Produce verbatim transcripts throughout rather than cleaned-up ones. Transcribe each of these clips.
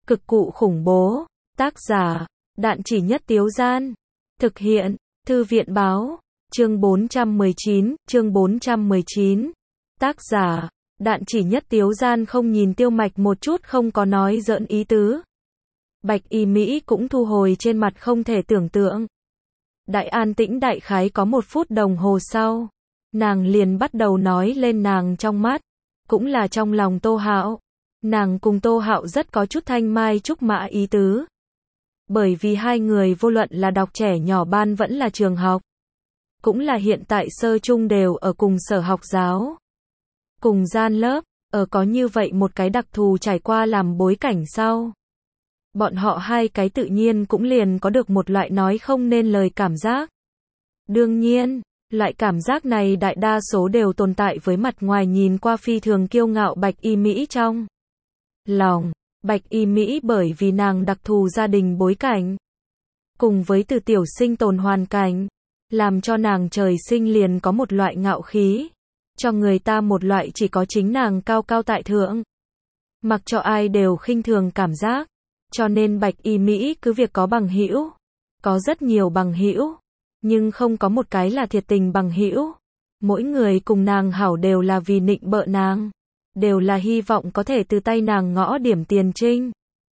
Cực cụ khủng bố. Tác giả, Đạn Chỉ Nhất Tiếu Gian. Thực hiện, Thư viện báo. Chương bốn trăm mười chín, chương bốn trăm mười chín. Tác giả, Đạn Chỉ Nhất Tiếu Gian không nhìn Tiêu Mạch một chút, không có nói giỡn ý tứ. Bạch Y Mỹ cũng thu hồi trên mặt không thể tưởng tượng. Đại an tĩnh đại khái có một phút đồng hồ sau, nàng liền bắt đầu nói lên nàng trong mắt, cũng là trong lòng Tô Hạo. Nàng cùng Tô Hạo rất có chút thanh mai trúc mã ý tứ. Bởi vì hai người vô luận là đọc trẻ nhỏ ban vẫn là trường học, cũng là hiện tại sơ trung đều ở cùng sở học giáo, cùng gian lớp, ở có như vậy một cái đặc thù trải qua làm bối cảnh sau. Bọn họ hai cái tự nhiên cũng liền có được một loại nói không nên lời cảm giác. Đương nhiên, loại cảm giác này đại đa số đều tồn tại với mặt ngoài nhìn qua phi thường kiêu ngạo Bạch Y Mỹ trong lòng. Bạch Y Mỹ bởi vì nàng đặc thù gia đình bối cảnh, cùng với từ tiểu sinh tồn hoàn cảnh, làm cho nàng trời sinh liền có một loại ngạo khí, cho người ta một loại chỉ có chính nàng cao cao tại thượng, mặc cho ai đều khinh thường cảm giác. Cho nên Bạch Y Mỹ cứ việc có bằng hữu, có rất nhiều bằng hữu, nhưng không có một cái là thiệt tình bằng hữu. Mỗi người cùng nàng hảo đều là vì nịnh bợ nàng, đều là hy vọng có thể từ tay nàng ngõ điểm tiền trinh.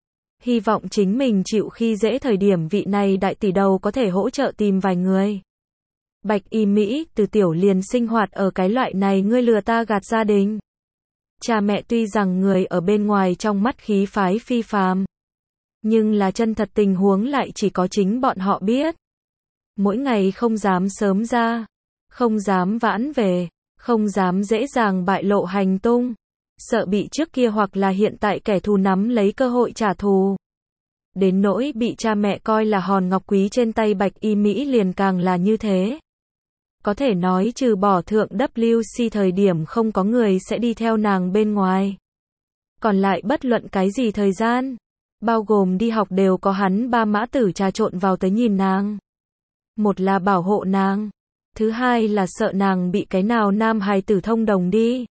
Hy vọng chính mình chịu khi dễ thời điểm vị này đại tỷ đầu có thể hỗ trợ tìm vài người. Bạch Y Mỹ từ tiểu liền sinh hoạt ở cái loại này ngươi lừa ta gạt gia đình. Cha mẹ tuy rằng người ở bên ngoài trong mắt khí phái phi phàm, nhưng là chân thật tình huống lại chỉ có chính bọn họ biết. Mỗi ngày không dám sớm ra, không dám vãn về, không dám dễ dàng bại lộ hành tung, sợ bị trước kia hoặc là hiện tại kẻ thù nắm lấy cơ hội trả thù. Đến nỗi bị cha mẹ coi là hòn ngọc quý trên tay Bạch Y Mỹ liền càng là như thế. Có thể nói trừ bỏ thượng W C thời điểm không có người sẽ đi theo nàng bên ngoài. Còn lại bất luận cái gì thời gian, bao gồm đi học đều có hắn ba mã tử trà trộn vào tới nhìn nàng. Một là bảo hộ nàng, thứ hai là sợ nàng bị cái nào nam hài tử thông đồng đi.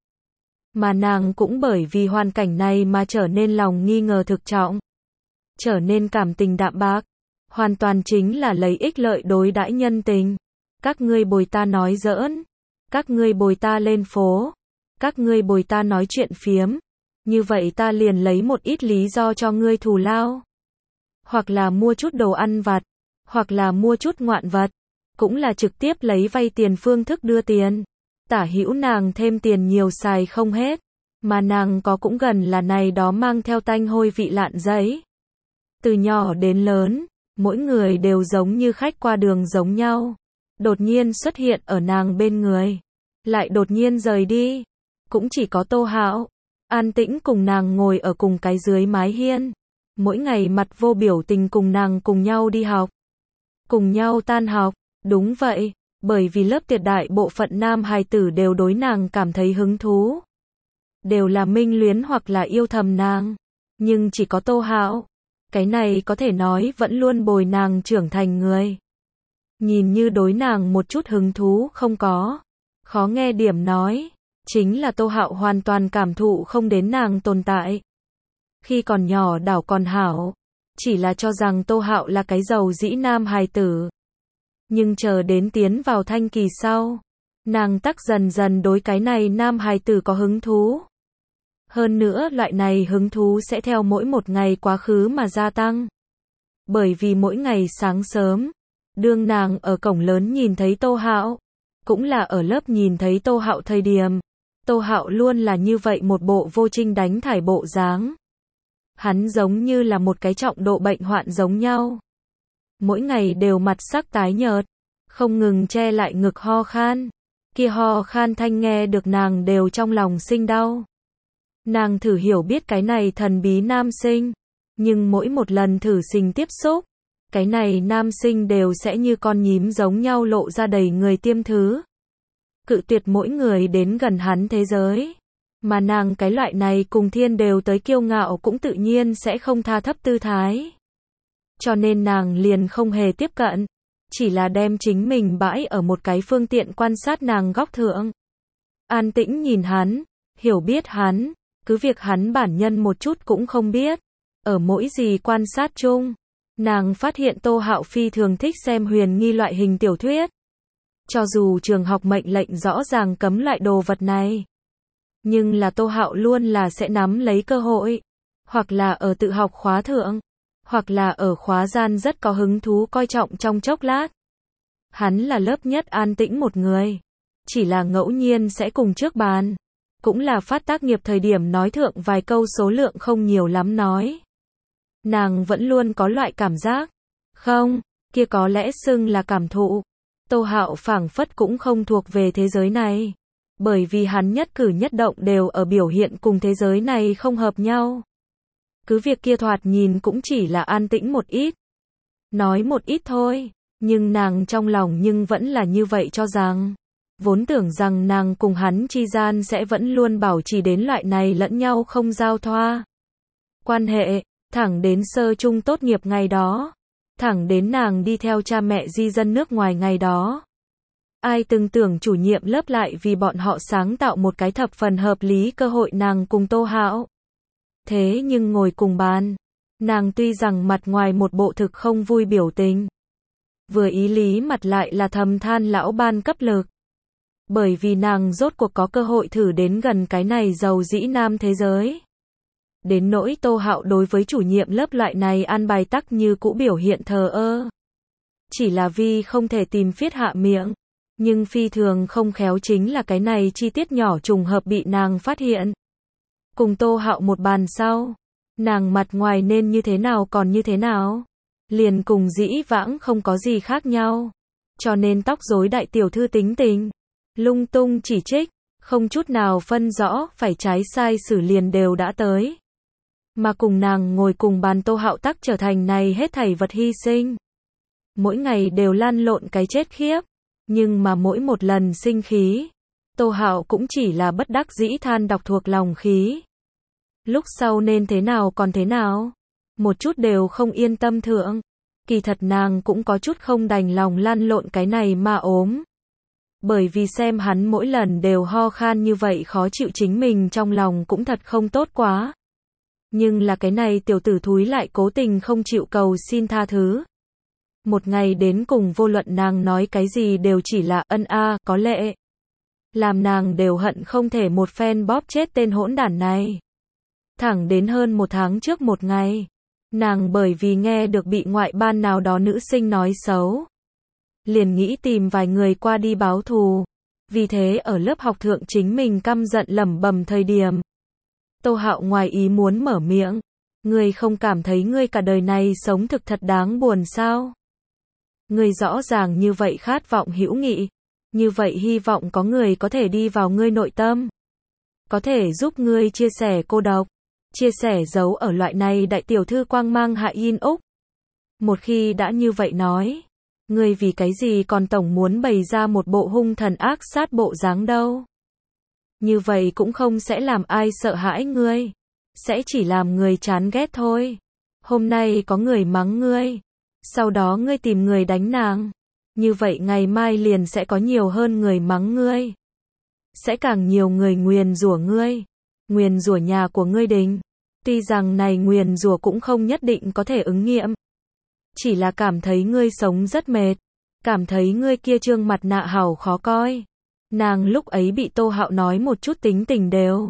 Mà nàng cũng bởi vì hoàn cảnh này mà trở nên lòng nghi ngờ thực trọng, trở nên cảm tình đạm bạc, hoàn toàn chính là lấy ích lợi đối đãi nhân tình. Các ngươi bồi ta nói giỡn, các ngươi bồi ta lên phố, các ngươi bồi ta nói chuyện phiếm, như vậy ta liền lấy một ít lý do cho ngươi thù lao. Hoặc là mua chút đồ ăn vặt, hoặc là mua chút ngoạn vật, cũng là trực tiếp lấy vay tiền phương thức đưa tiền. Tả hữu nàng thêm tiền nhiều xài không hết, mà nàng có cũng gần là này đó mang theo tanh hôi vị lạn giấy. Từ nhỏ đến lớn, mỗi người đều giống như khách qua đường giống nhau, đột nhiên xuất hiện ở nàng bên người, lại đột nhiên rời đi. Cũng chỉ có Tô Hạo an tĩnh cùng nàng ngồi ở cùng cái dưới mái hiên, mỗi ngày mặt vô biểu tình cùng nàng cùng nhau đi học, cùng nhau tan học. Đúng vậy, bởi vì lớp tuyệt đại bộ phận nam hài tử đều đối nàng cảm thấy hứng thú, đều là minh luyến hoặc là yêu thầm nàng, nhưng chỉ có Tô Hạo, cái này có thể nói vẫn luôn bồi nàng trưởng thành người, nhìn như đối nàng một chút hứng thú không có. Khó nghe điểm nói, chính là Tô Hạo hoàn toàn cảm thụ không đến nàng tồn tại. Khi còn nhỏ đảo còn hảo, chỉ là cho rằng Tô Hạo là cái giàu dĩ nam hài tử. Nhưng chờ đến tiến vào thanh kỳ sau, nàng tắc dần dần đối cái này nam hài tử có hứng thú. Hơn nữa loại này hứng thú sẽ theo mỗi một ngày quá khứ mà gia tăng. Bởi vì mỗi ngày sáng sớm, đương nàng ở cổng lớn nhìn thấy Tô Hạo, cũng là ở lớp nhìn thấy Tô Hạo thời điểm, Tô Hạo luôn là như vậy một bộ vô trinh đánh thải bộ dáng. Hắn giống như là một cái trọng độ bệnh hoạn giống nhau. Mỗi ngày đều mặt sắc tái nhợt, không ngừng che lại ngực ho khan. Kia ho khan thanh nghe được nàng đều trong lòng sinh đau. Nàng thử hiểu biết cái này thần bí nam sinh, nhưng mỗi một lần thử sinh tiếp xúc, cái này nam sinh đều sẽ như con nhím giống nhau lộ ra đầy người tiêm thứ. Cự tuyệt mỗi người đến gần hắn thế giới. Mà nàng cái loại này cùng thiên đều tới kiêu ngạo cũng tự nhiên sẽ không tha thấp tư thái. Cho nên nàng liền không hề tiếp cận, chỉ là đem chính mình bãi ở một cái phương tiện quan sát nàng góc thượng. An tĩnh nhìn hắn, hiểu biết hắn, cứ việc hắn bản nhân một chút cũng không biết. Ở mỗi gì quan sát chung, nàng phát hiện Tô Hạo phi thường thích xem huyền nghi loại hình tiểu thuyết. Cho dù trường học mệnh lệnh rõ ràng cấm loại đồ vật này, nhưng là Tô Hạo luôn là sẽ nắm lấy cơ hội, hoặc là ở tự học khóa thượng, hoặc là ở khóa gian rất có hứng thú coi trọng trong chốc lát. Hắn là lớp nhất an tĩnh một người, chỉ là ngẫu nhiên sẽ cùng trước bàn, cũng là phát tác nghiệp thời điểm nói thượng vài câu số lượng không nhiều lắm nói. Nàng vẫn luôn có loại cảm giác, không, kia có lẽ xưng là cảm thụ. Tô Hạo phảng phất cũng không thuộc về thế giới này, bởi vì hắn nhất cử nhất động đều ở biểu hiện cùng thế giới này không hợp nhau. Cứ việc kia thoạt nhìn cũng chỉ là an tĩnh một ít, nói một ít thôi, nhưng nàng trong lòng nhưng vẫn là như vậy cho rằng, vốn tưởng rằng nàng cùng hắn chi gian sẽ vẫn luôn bảo trì đến loại này lẫn nhau không giao thoa quan hệ, thẳng đến sơ trung tốt nghiệp ngày đó, thẳng đến nàng đi theo cha mẹ di dân nước ngoài ngày đó. Ai từng tưởng chủ nhiệm lớp lại vì bọn họ sáng tạo một cái thập phần hợp lý cơ hội nàng cùng Tô Hạo. Thế nhưng ngồi cùng bàn, nàng tuy rằng mặt ngoài một bộ thực không vui biểu tình, vừa ý lý mặt lại là thầm than lão ban cấp lực. Bởi vì nàng rốt cuộc có cơ hội thử đến gần cái này giàu dĩ nam thế giới. Đến nỗi Tô Hạo đối với chủ nhiệm lớp loại này an bài tắc như cũ biểu hiện thờ ơ. Chỉ là vì không thể tìm phiết hạ miệng, nhưng phi thường không khéo chính là cái này chi tiết nhỏ trùng hợp bị nàng phát hiện. Cùng Tô Hạo một bàn sau, nàng mặt ngoài nên như thế nào còn như thế nào, liền cùng dĩ vãng không có gì khác nhau. Cho nên tóc rối đại tiểu thư tính tình, lung tung chỉ trích, không chút nào phân rõ phải trái sai xử liền đều đã tới. Mà cùng nàng ngồi cùng bàn Tô Hạo tắc trở thành này hết thảy vật hy sinh. Mỗi ngày đều lăn lộn cái chết khiếp, nhưng mà mỗi một lần sinh khí, Tô Hạo cũng chỉ là bất đắc dĩ than đọc thuộc lòng khí. Lúc sau nên thế nào còn thế nào, một chút đều không yên tâm thượng. Kỳ thật nàng cũng có chút không đành lòng lăn lộn cái này mà ốm. Bởi vì xem hắn mỗi lần đều ho khan như vậy khó chịu chính mình trong lòng cũng thật không tốt quá. Nhưng là cái này tiểu tử thúi lại cố tình không chịu cầu xin tha thứ. Một ngày đến cùng vô luận nàng nói cái gì đều chỉ là ân a, có lệ. Làm nàng đều hận không thể một phen bóp chết tên hỗn đản này. Thẳng đến hơn một tháng trước một ngày, nàng bởi vì nghe được bị ngoại ban nào đó nữ sinh nói xấu, liền nghĩ tìm vài người qua đi báo thù. Vì thế ở lớp học thượng chính mình căm giận lẩm bẩm thời điểm, Tô Hạo ngoài ý muốn mở miệng, ngươi không cảm thấy ngươi cả đời này sống thực thật đáng buồn sao? Ngươi rõ ràng như vậy khát vọng hữu nghị, như vậy hy vọng có người có thể đi vào ngươi nội tâm, có thể giúp ngươi chia sẻ cô độc, chia sẻ dấu ở loại này đại tiểu thư quang mang hạ in úc. Một khi đã như vậy nói, ngươi vì cái gì còn tổng muốn bày ra một bộ hung thần ác sát bộ dáng đâu? Như vậy cũng không sẽ làm ai sợ hãi ngươi, sẽ chỉ làm người chán ghét thôi. Hôm nay có người mắng ngươi, sau đó ngươi tìm người đánh nàng, như vậy ngày mai liền sẽ có nhiều hơn người mắng ngươi, sẽ càng nhiều người nguyền rủa ngươi, nguyền rủa nhà của ngươi đình. Tuy rằng này nguyền rủa cũng không nhất định có thể ứng nghiệm, chỉ là cảm thấy ngươi sống rất mệt, cảm thấy ngươi kia trương mặt nạ hảo khó coi. Nàng lúc ấy bị Tô Hạo nói một chút tính tình đều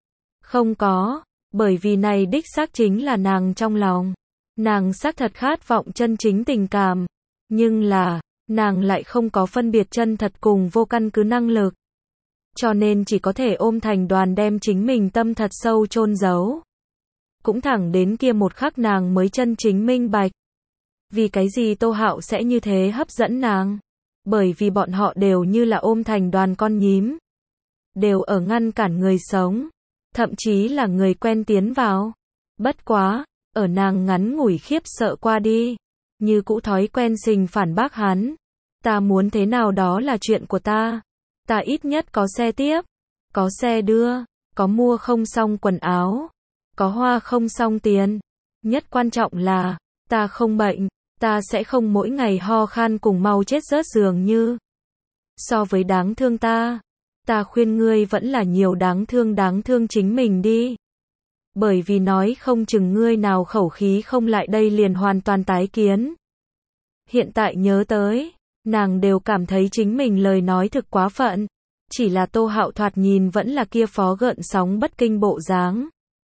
không có, bởi vì này đích xác chính là nàng trong lòng. Nàng xác thật khát vọng chân chính tình cảm, nhưng là, nàng lại không có phân biệt chân thật cùng vô căn cứ năng lực. Cho nên chỉ có thể ôm thành đoàn đem chính mình tâm thật sâu chôn giấu. Cũng thẳng đến kia một khắc nàng mới chân chính minh bạch. Vì cái gì Tô Hạo sẽ như thế hấp dẫn nàng? Bởi vì bọn họ đều như là ôm thành đoàn con nhím, đều ở ngăn cản người sống, thậm chí là người quen tiến vào. Bất quá, ở nàng ngắn ngủi khiếp sợ qua đi, như cũ thói quen sình phản bác hắn. Ta muốn thế nào đó là chuyện của ta. Ta ít nhất có xe tiếp, có xe đưa, có mua không xong quần áo, có hoa không xong tiền. Nhất quan trọng là, ta không bệnh, ta sẽ không mỗi ngày ho khan cùng mau chết rớt giường như. So với đáng thương ta, ta khuyên ngươi vẫn là nhiều đáng thương đáng thương chính mình đi. Bởi vì nói không chừng ngươi nào khẩu khí không lại đây liền hoàn toàn tái kiến. Hiện tại nhớ tới, nàng đều cảm thấy chính mình lời nói thực quá phận. Chỉ là Tô Hạo thoạt nhìn vẫn là kia phó gợn sóng bất kinh bộ dáng.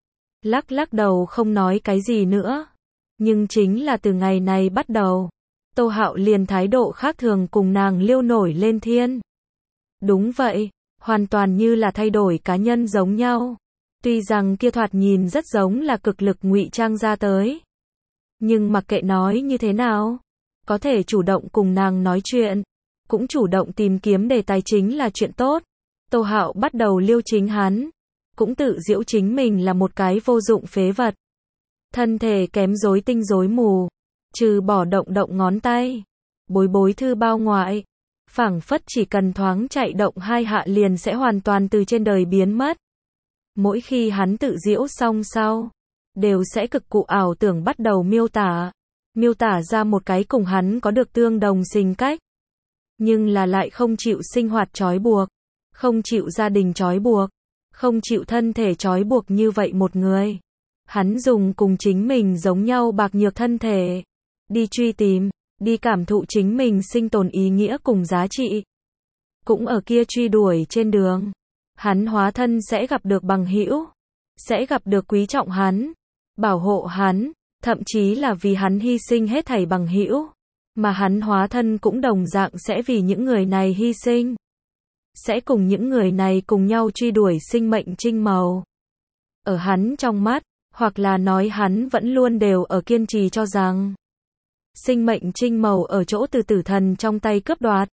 Lắc lắc đầu không nói cái gì nữa. Nhưng chính là từ ngày này bắt đầu, Tô Hạo liền thái độ khác thường cùng nàng liêu nổi lên thiên. Đúng vậy, hoàn toàn như là thay đổi cá nhân giống nhau. Tuy rằng kia thoạt nhìn rất giống là cực lực ngụy trang ra tới. Nhưng mặc kệ nói như thế nào, có thể chủ động cùng nàng nói chuyện, cũng chủ động tìm kiếm đề tài chính là chuyện tốt. Tô Hạo bắt đầu liêu chính hắn, cũng tự giễu chính mình là một cái vô dụng phế vật. Thân thể kém rối tinh rối mù, trừ bỏ động động ngón tay, bối bối thư bao ngoại, phảng phất chỉ cần thoáng chạy động hai hạ liền sẽ hoàn toàn từ trên đời biến mất. Mỗi khi hắn tự giễu xong sau, đều sẽ cực cụ ảo tưởng bắt đầu miêu tả, miêu tả ra một cái cùng hắn có được tương đồng性cách, nhưng là lại không chịu sinh hoạt trói buộc, không chịu gia đình trói buộc, không chịu thân thể trói buộc như vậy một người. Hắn dùng cùng chính mình giống nhau bạc nhược thân thể, đi truy tìm, đi cảm thụ chính mình sinh tồn ý nghĩa cùng giá trị. Cũng ở kia truy đuổi trên đường, hắn hóa thân sẽ gặp được bằng hữu, sẽ gặp được quý trọng hắn, bảo hộ hắn, thậm chí là vì hắn hy sinh hết thảy bằng hữu, mà hắn hóa thân cũng đồng dạng sẽ vì những người này hy sinh, sẽ cùng những người này cùng nhau truy đuổi sinh mệnh trinh màu. Ở hắn trong mắt, hoặc là nói hắn vẫn luôn đều ở kiên trì cho rằng sinh mệnh trinh màu ở chỗ từ tử thần trong tay cướp đoạt.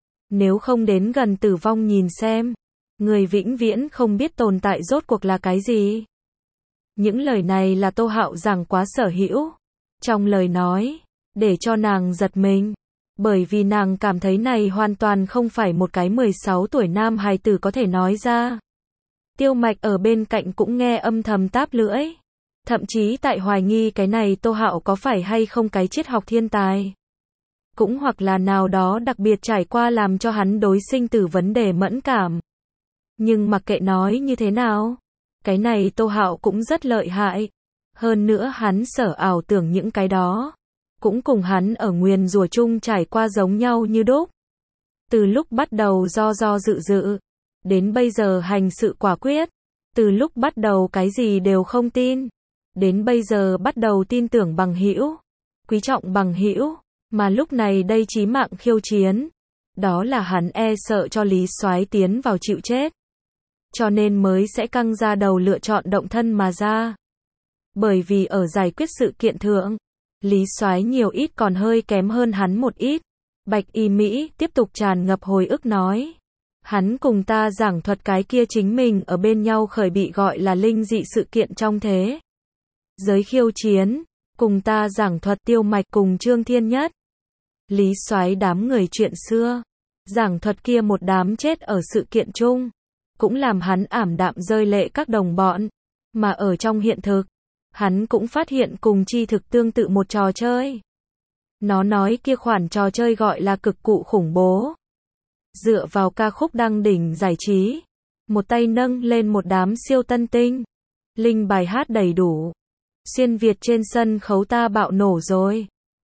Nếu không đến gần tử vong nhìn xem, người vĩnh viễn không biết tồn tại rốt cuộc là cái gì. Những lời này là Tô Hạo giảng quá sở hữu. Trong lời nói, để cho nàng giật mình. Bởi vì nàng cảm thấy này hoàn toàn không phải một cái mười sáu tuổi nam hài tử có thể nói ra. Tiêu Mạch ở bên cạnh cũng nghe âm thầm táp lưỡi. Thậm chí tại hoài nghi cái này Tô Hạo có phải hay không cái triết học thiên tài. Cũng hoặc là nào đó đặc biệt trải qua làm cho hắn đối sinh tử vấn đề mẫn cảm. Nhưng mặc kệ nói như thế nào, cái này Tô Hạo cũng rất lợi hại. Hơn nữa hắn sở ảo tưởng những cái đó, cũng cùng hắn ở nguyền rủa chung trải qua giống nhau như đúc. Từ lúc bắt đầu do do dự dự, đến bây giờ hành sự quả quyết. Từ lúc bắt đầu cái gì đều không tin, đến bây giờ bắt đầu tin tưởng bằng hữu, quý trọng bằng hữu, mà lúc này đây chí mạng khiêu chiến, đó là hắn e sợ cho Lý Soái tiến vào chịu chết, cho nên mới sẽ căng ra đầu lựa chọn động thân mà ra. Bởi vì ở giải quyết sự kiện thượng, Lý Soái nhiều ít còn hơi kém hơn hắn một ít. Bạch Y Mỹ tiếp tục tràn ngập hồi ức nói, hắn cùng ta giảng thuật cái kia chính mình ở bên nhau khởi bị gọi là linh dị sự kiện trong thế giới khiêu chiến, cùng ta giảng thuật Tiêu Mạch cùng Trương Thiên Nhất, Lý Soái đám người chuyện xưa, giảng thuật kia một đám chết ở sự kiện chung, cũng làm hắn ảm đạm rơi lệ các đồng bọn, mà ở trong hiện thực, hắn cũng phát hiện cùng chi thực tương tự một trò chơi. Nó nói kia khoản trò chơi gọi là cực cụ khủng bố. Dựa vào ca khúc đăng đỉnh giải trí, một tay nâng lên một đám siêu tân tinh, linh bài hát đầy đủ, xuyên Việt trên sân khấu ta bạo nổ rồi.